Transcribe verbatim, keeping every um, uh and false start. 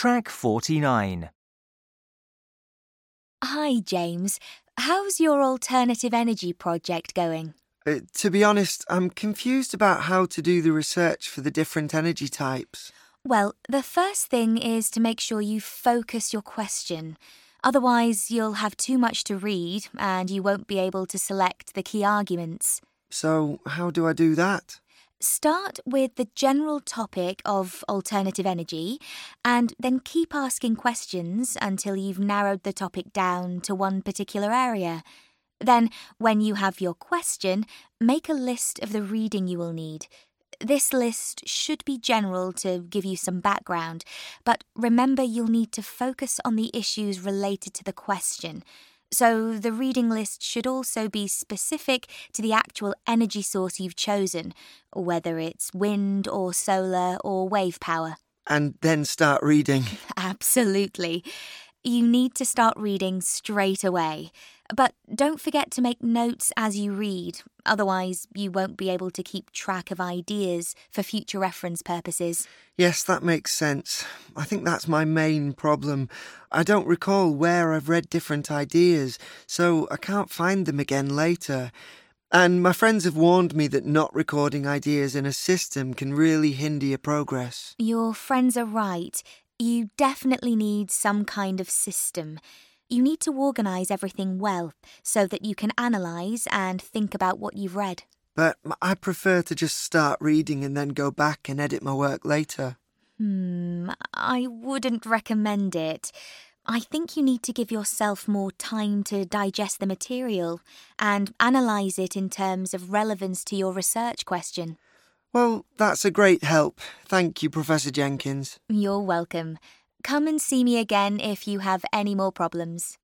Track forty-nine. Hi, James. How's your alternative energy project going? Uh, to be honest, I'm confused about how to do the research for the different energy types. Well, the first thing is to make sure you focus your question. Otherwise, you'll have too much to read and you won't be able to select the key arguments. So, how do I do that? Start with the general topic of alternative energy and then keep asking questions until you've narrowed the topic down to one particular area. Then, when you have your question, make a list of the reading you will need. This list should be general to give you some background, but remember you'll need to focus on the issues related to the question. So the reading list should also be specific to the actual energy source you've chosen, whether it's wind or solar or wave power. And then start reading. Absolutely. You need to start reading straight away. But don't forget to make notes as you read, otherwise you won't be able to keep track of ideas for future reference purposes. Yes, that makes sense. I think that's my main problem. I don't recall where I've read different ideas, so I can't find them again later. And my friends have warned me that not recording ideas in a system can really hinder your progress. Your friends are right. You definitely need some kind of system. You need to organise everything well so that you can analyse and think about what you've read. But I prefer to just start reading and then go back and edit my work later. Hmm, I wouldn't recommend it. I think you need to give yourself more time to digest the material and analyse it in terms of relevance to your research question. Well, that's a great help. Thank you, Professor Jenkins. You're welcome. Come and see me again if you have any more problems.